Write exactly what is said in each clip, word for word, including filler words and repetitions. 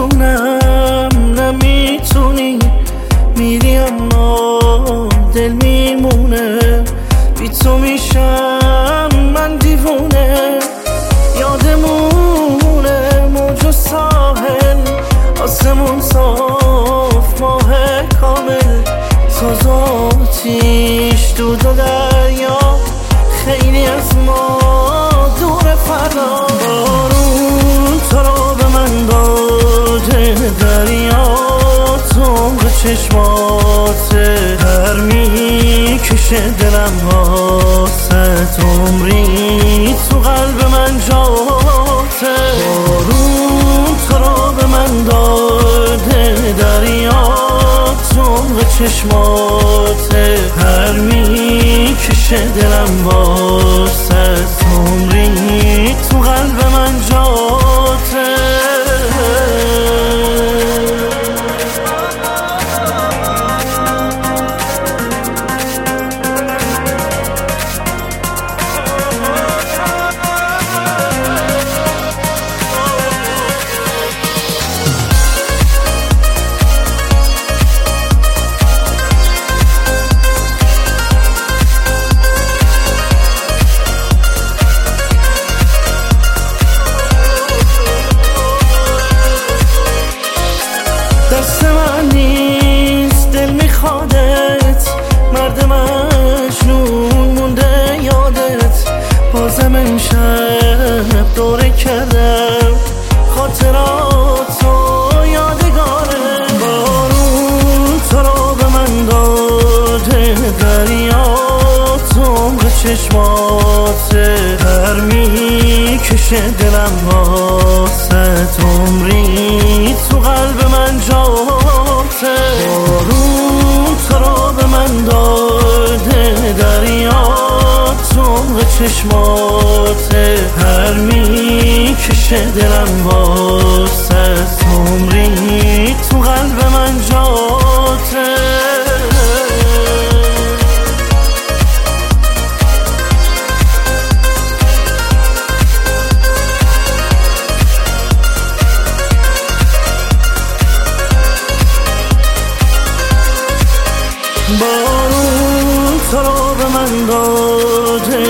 میدونم نمیتونی میری اما دل میمونه، بی تو میشم من دیوونه. یادمونه موج و ساحل، آسمون صاف ماه کامل، ساز و آتیش دود و دریا، خیلی از ما دور فردا. بارون تو رو به من داده، دریا تو عمق چشماته، هر میکشه دلم واسه عمری تو قلب من جاته. بارون تو رو به من داده، دریا تو عمق چشماته، هر میکشه دلم واسه عمری تو قلب من جاته. دست من نیست دل میخوادت، مرد مجنون مونده یادت، بازم امشب دوره کردم خاطراتو یادگاره. بارون تو رو به من داده، دریا تو عمق چشماته، هر میکشه دلم واسه عمری تو قلب من جاته. بارون تو رو به من داده، دریا تو عمق چشماته، هر میکشه دلم واسه عمری تو قلب من جاته. بارون تو رو به من داده،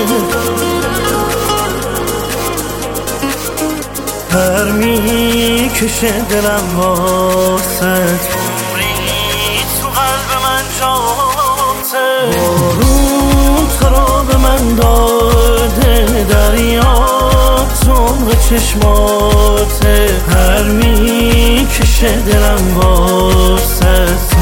هر میکشه دلم واسه عمری تو قلب من جاته. بارون تو رو به من داده، دریا تو عمق چشماته، هر میکشه دلم واسه